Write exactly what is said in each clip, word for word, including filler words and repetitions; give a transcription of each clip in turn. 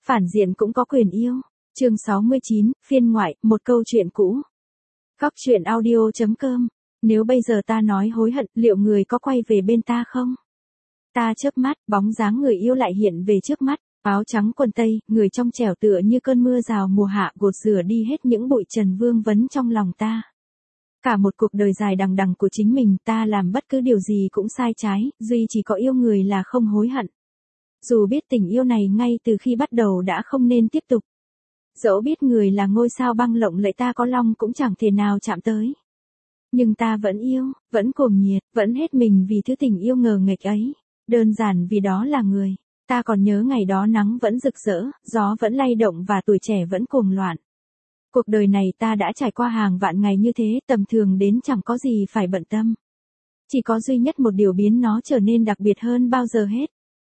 phản diện cũng có quyền yêu. Chương sáu mươi chín, phiên ngoại, một câu chuyện cũ. Góc truyện audio chấm com. Nếu bây giờ ta nói hối hận, liệu người có quay về bên ta không? Ta chớp mắt, bóng dáng người yêu lại hiện về trước mắt, áo trắng quần tây, người trong trẻo tựa như cơn mưa rào mùa hạ gột rửa đi hết những bụi trần vương vấn trong lòng ta. Cả một cuộc đời dài đằng đằng của chính mình, ta làm bất cứ điều gì cũng sai trái, duy chỉ có yêu người là không hối hận. Dù biết tình yêu này ngay từ khi bắt đầu đã không nên tiếp tục. Dẫu biết người là ngôi sao băng lộng lẫy ta có lòng cũng chẳng thể nào chạm tới. Nhưng ta vẫn yêu, vẫn cuồng nhiệt, vẫn hết mình vì thứ tình yêu ngờ nghệch ấy. Đơn giản vì đó là người. Ta còn nhớ ngày đó nắng vẫn rực rỡ, gió vẫn lay động và tuổi trẻ vẫn cuồng loạn. Cuộc đời này ta đã trải qua hàng vạn ngày như thế, tầm thường đến chẳng có gì phải bận tâm. Chỉ có duy nhất một điều biến nó trở nên đặc biệt hơn bao giờ hết.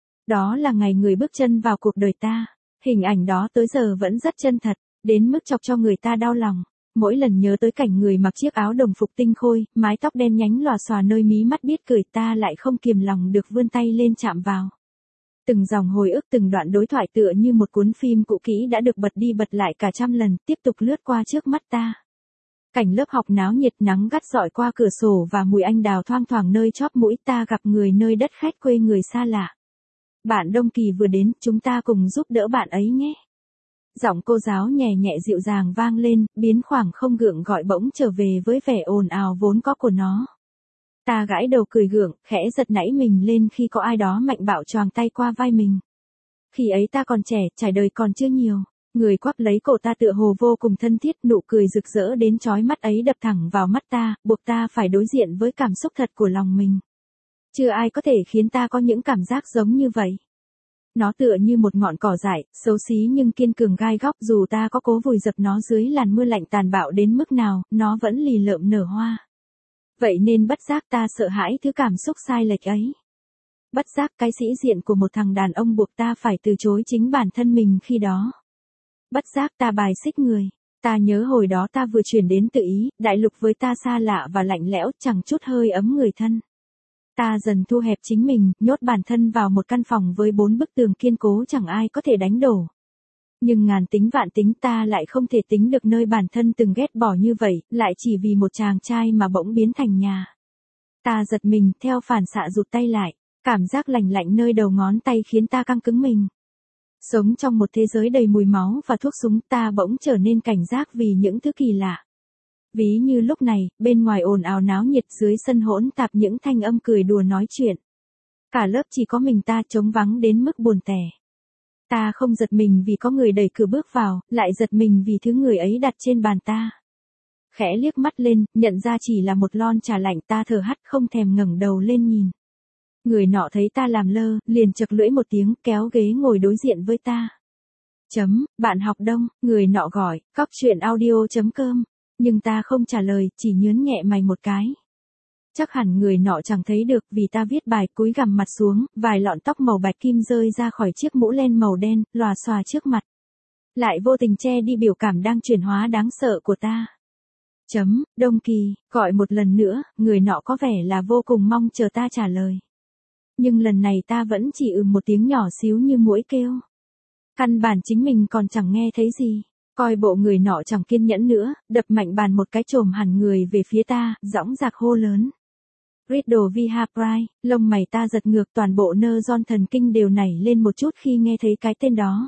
Đó là ngày người bước chân vào cuộc đời ta. Hình ảnh đó tới giờ vẫn rất chân thật, đến mức chọc cho người ta đau lòng. Mỗi lần nhớ tới cảnh người mặc chiếc áo đồng phục tinh khôi, mái tóc đen nhánh lòa xòa nơi mí mắt biết cười ta lại không kiềm lòng được vươn tay lên chạm vào. Từng dòng hồi ức từng đoạn đối thoại tựa như một cuốn phim cũ kỹ đã được bật đi bật lại cả trăm lần, tiếp tục lướt qua trước mắt ta. Cảnh lớp học náo nhiệt, nắng gắt rọi qua cửa sổ và mùi anh đào thoang thoảng nơi chóp mũi, ta gặp người nơi đất khách quê người xa lạ. Bạn Đông Kỳ vừa đến, chúng ta cùng giúp đỡ bạn ấy nhé. Giọng cô giáo nhẹ nhẹ dịu dàng vang lên, biến khoảng không gượng gọi bỗng trở về với vẻ ồn ào vốn có của nó. Ta gãi đầu cười gượng, khẽ giật nảy mình lên khi có ai đó mạnh bạo choàng tay qua vai mình. Khi ấy ta còn trẻ, trải đời còn chưa nhiều. Người quắp lấy cổ ta tựa hồ vô cùng thân thiết, nụ cười rực rỡ đến chói mắt ấy đập thẳng vào mắt ta, buộc ta phải đối diện với cảm xúc thật của lòng mình. Chưa ai có thể khiến ta có những cảm giác giống như vậy. Nó tựa như một ngọn cỏ dại, xấu xí nhưng kiên cường gai góc, dù ta có cố vùi dập nó dưới làn mưa lạnh tàn bạo đến mức nào, nó vẫn lì lợm nở hoa. Vậy nên bất giác ta sợ hãi thứ cảm xúc sai lệch ấy. Bất giác cái sĩ diện của một thằng đàn ông buộc ta phải từ chối chính bản thân mình khi đó. Bất giác ta bài xích người. Ta nhớ hồi đó ta vừa chuyển đến tự Ý, đại lục với ta xa lạ và lạnh lẽo, chẳng chút hơi ấm người thân. Ta dần thu hẹp chính mình, nhốt bản thân vào một căn phòng với bốn bức tường kiên cố chẳng ai có thể đánh đổ. Nhưng ngàn tính vạn tính ta lại không thể tính được nơi bản thân từng ghét bỏ như vậy, lại chỉ vì một chàng trai mà bỗng biến thành nhà. Ta giật mình, theo phản xạ rụt tay lại, cảm giác lạnh lạnh nơi đầu ngón tay khiến ta căng cứng mình. Sống trong một thế giới đầy mùi máu và thuốc súng, ta bỗng trở nên cảnh giác vì những thứ kỳ lạ. Ví như lúc này, bên ngoài ồn ào náo nhiệt, dưới sân hỗn tạp những thanh âm cười đùa nói chuyện. Cả lớp chỉ có mình ta trống vắng đến mức buồn tẻ. Ta không giật mình vì có người đẩy cửa bước vào, lại giật mình vì thứ người ấy đặt trên bàn ta. Khẽ liếc mắt lên, nhận ra chỉ là một lon trà lạnh, ta thở hắt không thèm ngẩng đầu lên nhìn. Người nọ thấy ta làm lơ, liền chật lưỡi một tiếng, kéo ghế ngồi đối diện với ta. Chấm, bạn học Đông, người nọ gọi, góc truyện audio chấm com. Nhưng ta không trả lời, chỉ nhớn nhẹ mày một cái. Chắc hẳn người nọ chẳng thấy được vì ta viết bài, cúi gằm mặt xuống, vài lọn tóc màu bạch kim rơi ra khỏi chiếc mũ len màu đen, lòa xòa trước mặt. Lại vô tình che đi biểu cảm đang chuyển hóa đáng sợ của ta. Chấm, Đông Kỳ, gọi một lần nữa, người nọ có vẻ là vô cùng mong chờ ta trả lời. Nhưng lần này ta vẫn chỉ ừm một tiếng nhỏ xíu như muỗi kêu. Căn bản chính mình còn chẳng nghe thấy gì. Coi bộ người nọ chẳng kiên nhẫn nữa, đập mạnh bàn một cái chồm hẳn người về phía ta, dõng dạc hô lớn. Riddle Viha Pride, lông mày ta giật ngược, toàn bộ nơ ron thần kinh đều nảy lên một chút khi nghe thấy cái tên đó.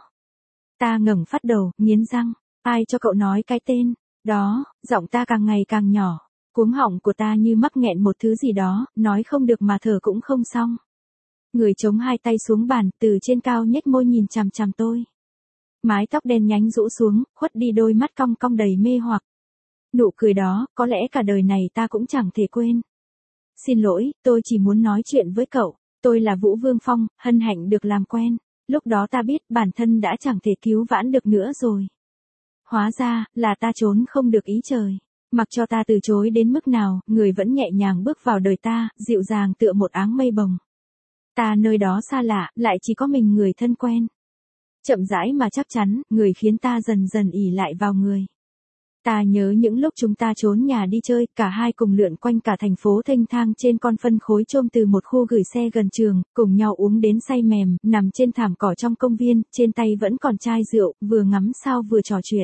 Ta ngẩng phát đầu, nghiến răng, ai cho cậu nói cái tên đó, giọng ta càng ngày càng nhỏ, cuống họng của ta như mắc nghẹn một thứ gì đó, nói không được mà thở cũng không xong. Người chống hai tay xuống bàn, từ trên cao nhếch môi nhìn chằm chằm tôi. Mái tóc đen nhánh rũ xuống, khuất đi đôi mắt cong cong đầy mê hoặc. Nụ cười đó, có lẽ cả đời này ta cũng chẳng thể quên. Xin lỗi, tôi chỉ muốn nói chuyện với cậu. Tôi là Vũ Vương Phong, hân hạnh được làm quen. Lúc đó ta biết bản thân đã chẳng thể cứu vãn được nữa rồi. Hóa ra, là ta trốn không được ý trời. Mặc cho ta từ chối đến mức nào, người vẫn nhẹ nhàng bước vào đời ta, dịu dàng tựa một áng mây bồng. Ta nơi đó xa lạ, lại chỉ có mình người thân quen. Chậm rãi mà chắc chắn, người khiến ta dần dần ỷ lại vào người. Ta nhớ những lúc chúng ta trốn nhà đi chơi, cả hai cùng lượn quanh cả thành phố thênh thang trên con phân khối trôm từ một khu gửi xe gần trường, cùng nhau uống đến say mềm, nằm trên thảm cỏ trong công viên, trên tay vẫn còn chai rượu, vừa ngắm sao vừa trò chuyện.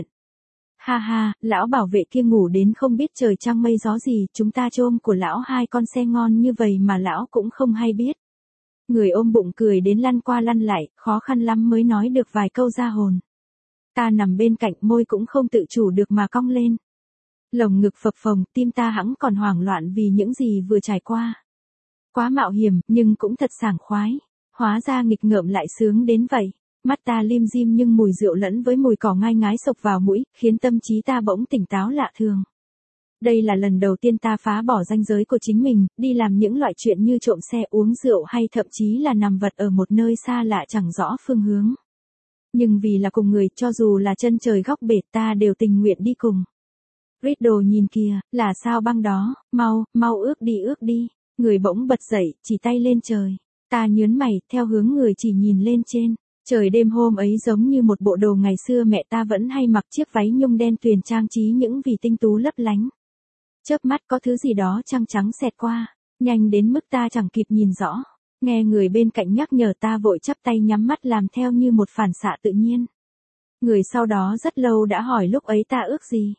Ha ha, lão bảo vệ kia ngủ đến không biết trời trăng mây gió gì, chúng ta trôm của lão hai con xe ngon như vậy mà lão cũng không hay biết. Người ôm bụng cười đến lăn qua lăn lại, khó khăn lắm mới nói được vài câu ra hồn. Ta nằm bên cạnh, môi cũng không tự chủ được mà cong lên. Lồng ngực phập phồng, tim ta hẵng còn hoảng loạn vì những gì vừa trải qua. Quá mạo hiểm, nhưng cũng thật sảng khoái. Hóa ra nghịch ngợm lại sướng đến vậy. Mắt ta lim dim nhưng mùi rượu lẫn với mùi cỏ ngai ngái xộc vào mũi, khiến tâm trí ta bỗng tỉnh táo lạ thường. Đây là lần đầu tiên ta phá bỏ ranh giới của chính mình, đi làm những loại chuyện như trộm xe, uống rượu hay thậm chí là nằm vật ở một nơi xa lạ chẳng rõ phương hướng. Nhưng vì là cùng người, cho dù là chân trời góc bể ta đều tình nguyện đi cùng. Riddle nhìn kìa, là sao băng đó, mau, mau ước đi ước đi. Người bỗng bật dậy, chỉ tay lên trời. Ta nhớn mày, theo hướng người chỉ nhìn lên trên. Trời đêm hôm ấy giống như một bộ đồ ngày xưa mẹ ta vẫn hay mặc, chiếc váy nhung đen tuyền trang trí những vì tinh tú lấp lánh. Chớp mắt có thứ gì đó trắng trắng xẹt qua, nhanh đến mức ta chẳng kịp nhìn rõ. Nghe người bên cạnh nhắc nhở ta vội chắp tay nhắm mắt làm theo như một phản xạ tự nhiên. Người sau đó rất lâu đã hỏi lúc ấy ta ước gì.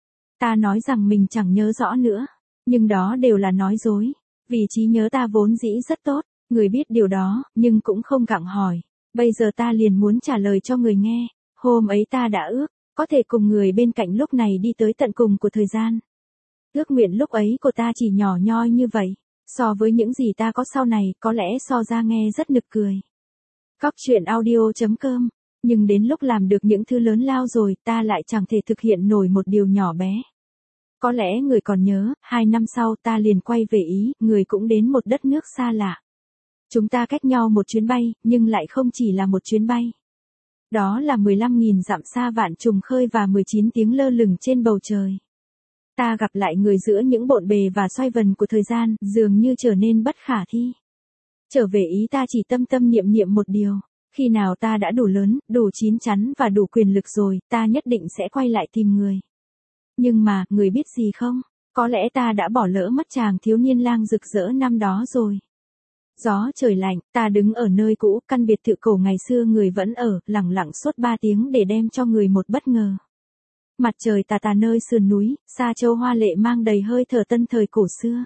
Ta nói rằng mình chẳng nhớ rõ nữa, nhưng đó đều là nói dối, vì trí nhớ ta vốn dĩ rất tốt, người biết điều đó, nhưng cũng không gặng hỏi. Bây giờ ta liền muốn trả lời cho người nghe, hôm ấy ta đã ước, có thể cùng người bên cạnh lúc này đi tới tận cùng của thời gian. Ước nguyện lúc ấy của ta chỉ nhỏ nhoi như vậy. So với những gì ta có sau này, có lẽ so ra nghe rất nực cười. Cóc truyện audio chấm com. Nhưng đến lúc làm được những thứ lớn lao rồi, ta lại chẳng thể thực hiện nổi một điều nhỏ bé. Có lẽ người còn nhớ, hai năm sau ta liền quay về Ý, người cũng đến một đất nước xa lạ. Chúng ta cách nhau một chuyến bay, nhưng lại không chỉ là một chuyến bay. Đó là mười lăm nghìn dặm xa vạn trùng khơi và mười chín tiếng lơ lửng trên bầu trời. Ta gặp lại người giữa những bộn bề và xoay vần của thời gian, dường như trở nên bất khả thi. Trở về Ý ta chỉ tâm tâm niệm niệm một điều, khi nào ta đã đủ lớn, đủ chín chắn và đủ quyền lực rồi, ta nhất định sẽ quay lại tìm người. Nhưng mà, người biết gì không? Có lẽ ta đã bỏ lỡ mất chàng thiếu niên lang rực rỡ năm đó rồi. Gió trời lạnh, ta đứng ở nơi cũ, căn biệt thự cổ ngày xưa người vẫn ở, lẳng lặng suốt ba tiếng để đem cho người một bất ngờ. Mặt trời tà tà nơi sườn núi, Sa Châu hoa lệ mang đầy hơi thở tân thời cổ xưa.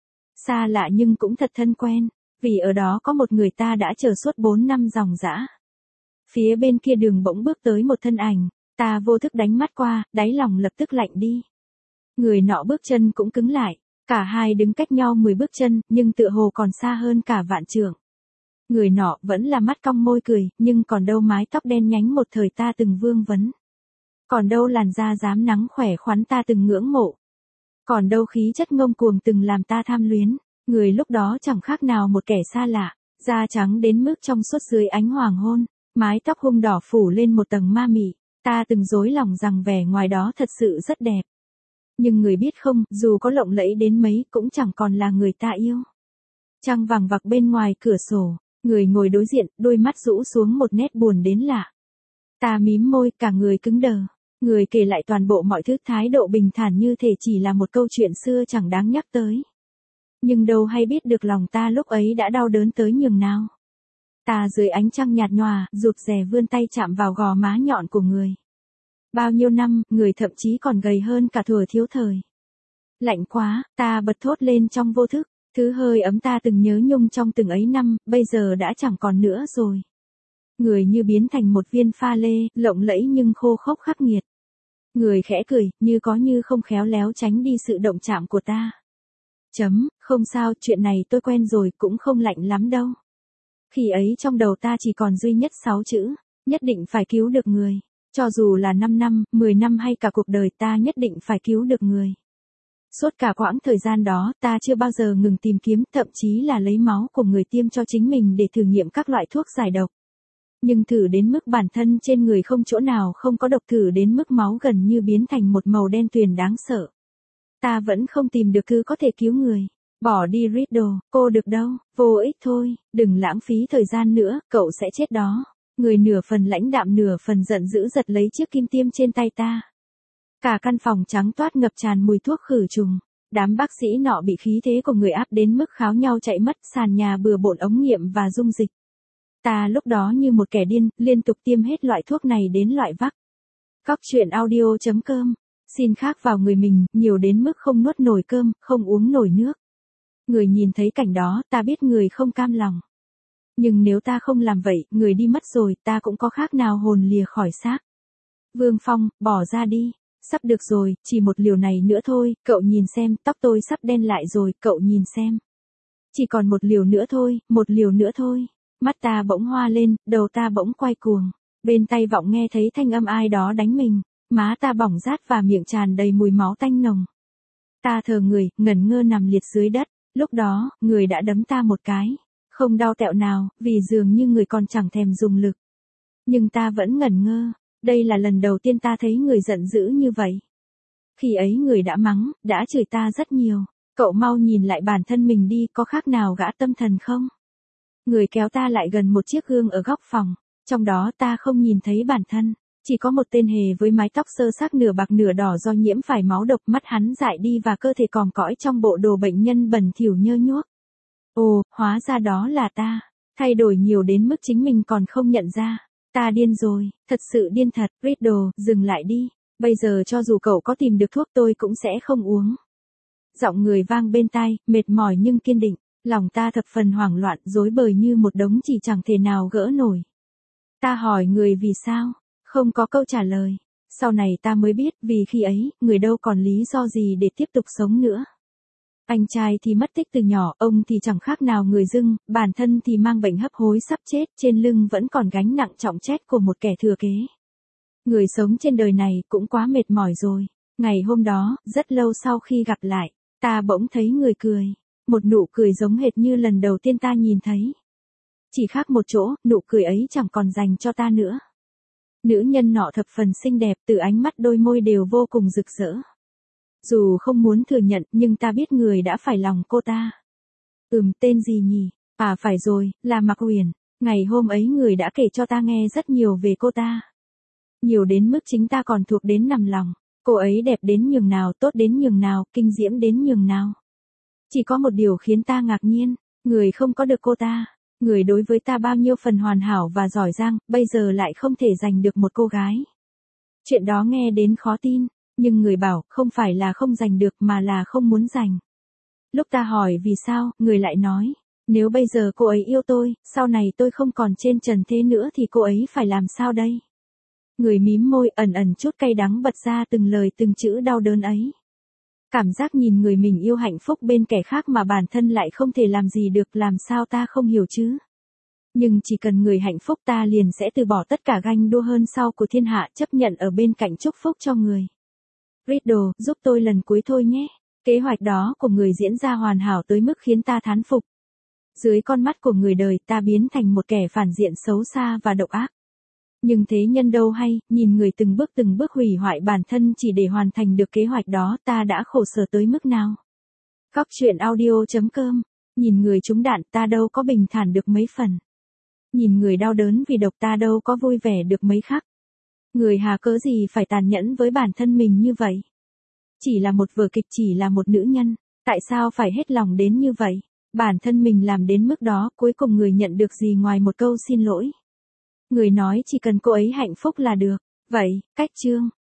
Xa lạ nhưng cũng thật thân quen, vì ở đó có một người ta đã chờ suốt bốn năm dòng dã. Phía bên kia đường bỗng bước tới một thân ảnh, ta vô thức đánh mắt qua, đáy lòng lập tức lạnh đi. Người nọ bước chân cũng cứng lại, cả hai đứng cách nhau mười bước chân, nhưng tựa hồ còn xa hơn cả vạn trượng. Người nọ vẫn là mắt cong môi cười, nhưng còn đâu mái tóc đen nhánh một thời ta từng vương vấn. Còn đâu làn da rám nắng khỏe khoắn ta từng ngưỡng mộ. Còn đâu khí chất ngông cuồng từng làm ta tham luyến. Người lúc đó chẳng khác nào một kẻ xa lạ, da trắng đến mức trong suốt dưới ánh hoàng hôn, mái tóc hung đỏ phủ lên một tầng ma mị. Ta từng dối lòng rằng vẻ ngoài đó thật sự rất đẹp. Nhưng người biết không, dù có lộng lẫy đến mấy cũng chẳng còn là người ta yêu. Trăng vàng vặc bên ngoài cửa sổ, người ngồi đối diện, đôi mắt rũ xuống một nét buồn đến lạ. Ta mím môi, cả người cứng đờ. Người kể lại toàn bộ mọi thứ thái độ bình thản như thể chỉ là một câu chuyện xưa chẳng đáng nhắc tới. Nhưng đâu hay biết được lòng ta lúc ấy đã đau đớn tới nhường nào. Ta dưới ánh trăng nhạt nhòa, rụt rè vươn tay chạm vào gò má nhọn của người. Bao nhiêu năm, người thậm chí còn gầy hơn cả thuở thiếu thời. Lạnh quá, ta bật thốt lên trong vô thức, thứ hơi ấm ta từng nhớ nhung trong từng ấy năm, bây giờ đã chẳng còn nữa rồi. Người như biến thành một viên pha lê, lộng lẫy nhưng khô khốc khắc nghiệt. Người khẽ cười, như có như không khéo léo tránh đi sự động chạm của ta. Chấm, không sao, chuyện này tôi quen rồi, cũng không lạnh lắm đâu. Khi ấy trong đầu ta chỉ còn duy nhất sáu chữ, nhất định phải cứu được người. Cho dù là năm năm, mười năm hay cả cuộc đời ta nhất định phải cứu được người. Suốt cả quãng thời gian đó, ta chưa bao giờ ngừng tìm kiếm, thậm chí là lấy máu của người tiêm cho chính mình để thử nghiệm các loại thuốc giải độc. Nhưng thử đến mức bản thân trên người không chỗ nào không có độc, thử đến mức máu gần như biến thành một màu đen tuyền đáng sợ. Ta vẫn không tìm được thứ có thể cứu người. Bỏ đi Riddle, cô được đâu, vô ích thôi, đừng lãng phí thời gian nữa, cậu sẽ chết đó. Người nửa phần lãnh đạm nửa phần giận dữ giật lấy chiếc kim tiêm trên tay ta. Cả căn phòng trắng toát ngập tràn mùi thuốc khử trùng. Đám bác sĩ nọ bị khí thế của người áp đến mức kháo nhau chạy mất, sàn nhà bừa bộn ống nghiệm và dung dịch. Ta lúc đó như một kẻ điên, liên tục tiêm hết loại thuốc này đến loại vắc. Cóc truyện audio chấm com. Xin khác vào người mình, nhiều đến mức không nuốt nổi cơm, không uống nổi nước. Người nhìn thấy cảnh đó, ta biết người không cam lòng. Nhưng nếu ta không làm vậy, người đi mất rồi, ta cũng có khác nào hồn lìa khỏi xác. Vương Phong, bỏ ra đi. Sắp được rồi, chỉ một liều này nữa thôi, cậu nhìn xem, tóc tôi sắp đen lại rồi, cậu nhìn xem. Chỉ còn một liều nữa thôi, một liều nữa thôi. Mắt ta bỗng hoa lên, đầu ta bỗng quay cuồng. Bên tai vọng nghe thấy thanh âm ai đó đánh mình, má ta bỏng rát và miệng tràn đầy mùi máu tanh nồng. Ta thờ người, ngẩn ngơ nằm liệt dưới đất, lúc đó, người đã đấm ta một cái. Không đau tẹo nào, vì dường như người còn chẳng thèm dùng lực. Nhưng ta vẫn ngẩn ngơ. Đây là lần đầu tiên ta thấy người giận dữ như vậy. Khi ấy người đã mắng, đã chửi ta rất nhiều. Cậu mau nhìn lại bản thân mình đi, có khác nào gã tâm thần không? Người kéo ta lại gần một chiếc gương ở góc phòng. Trong đó ta không nhìn thấy bản thân. Chỉ có một tên hề với mái tóc sơ xác nửa bạc nửa đỏ do nhiễm phải máu độc, mắt hắn dại đi và cơ thể còm cõi trong bộ đồ bệnh nhân bẩn thỉu nhơ nhuốc. Ồ, hóa ra đó là ta. Thay đổi nhiều đến mức chính mình còn không nhận ra. Ta điên rồi, thật sự điên thật. Riddle, dừng lại đi. Bây giờ cho dù cậu có tìm được thuốc tôi cũng sẽ không uống. Giọng người vang bên tai, mệt mỏi nhưng kiên định. Lòng ta thập phần hoảng loạn, rối bời như một đống chỉ chẳng thể nào gỡ nổi. Ta hỏi người vì sao? Không có câu trả lời. Sau này ta mới biết, vì khi ấy, người đâu còn lý do gì để tiếp tục sống nữa. Anh trai thì mất tích từ nhỏ, ông thì chẳng khác nào người dưng, bản thân thì mang bệnh hấp hối sắp chết, trên lưng vẫn còn gánh nặng trọng trách của một kẻ thừa kế. Người sống trên đời này cũng quá mệt mỏi rồi. Ngày hôm đó, rất lâu sau khi gặp lại, ta bỗng thấy người cười. Một nụ cười giống hệt như lần đầu tiên ta nhìn thấy. Chỉ khác một chỗ, nụ cười ấy chẳng còn dành cho ta nữa. Nữ nhân nọ thập phần xinh đẹp, từ ánh mắt đôi môi đều vô cùng rực rỡ. Dù không muốn thừa nhận, nhưng ta biết người đã phải lòng cô ta. Ừm, tên gì nhỉ? À phải rồi, là Mạc Huyền. Ngày hôm ấy người đã kể cho ta nghe rất nhiều về cô ta. Nhiều đến mức chính ta còn thuộc đến nằm lòng. Cô ấy đẹp đến nhường nào, tốt đến nhường nào, kinh diễm đến nhường nào. Chỉ có một điều khiến ta ngạc nhiên, người không có được cô ta. Người đối với ta bao nhiêu phần hoàn hảo và giỏi giang, bây giờ lại không thể giành được một cô gái. Chuyện đó nghe đến khó tin, nhưng người bảo không phải là không giành được mà là không muốn giành. Lúc ta hỏi vì sao, người lại nói, nếu bây giờ cô ấy yêu tôi, sau này tôi không còn trên trần thế nữa thì cô ấy phải làm sao đây? Người mím môi ẩn ẩn chút cay đắng bật ra từng lời từng chữ đau đớn ấy. Cảm giác nhìn người mình yêu hạnh phúc bên kẻ khác mà bản thân lại không thể làm gì được, làm sao ta không hiểu chứ? Nhưng chỉ cần người hạnh phúc ta liền sẽ từ bỏ tất cả ganh đua hơn sau của thiên hạ, chấp nhận ở bên cạnh chúc phúc cho người. Riddle, giúp tôi lần cuối thôi nhé. Kế hoạch đó của người diễn ra hoàn hảo tới mức khiến ta thán phục. Dưới con mắt của người đời ta biến thành một kẻ phản diện xấu xa và độc ác. Nhưng thế nhân đâu hay, nhìn người từng bước từng bước hủy hoại bản thân chỉ để hoàn thành được kế hoạch đó, ta đã khổ sở tới mức nào. Cóc truyện audio chấm com. Nhìn người trúng đạn ta đâu có bình thản được mấy phần. Nhìn người đau đớn vì độc ta đâu có vui vẻ được mấy khắc. Người hà cớ gì phải tàn nhẫn với bản thân mình như vậy? Chỉ là một vở kịch, chỉ là một nữ nhân, tại sao phải hết lòng đến như vậy? Bản thân mình làm đến mức đó, cuối cùng người nhận được gì ngoài một câu xin lỗi? Người nói chỉ cần cô ấy hạnh phúc là được. Vậy, cách chương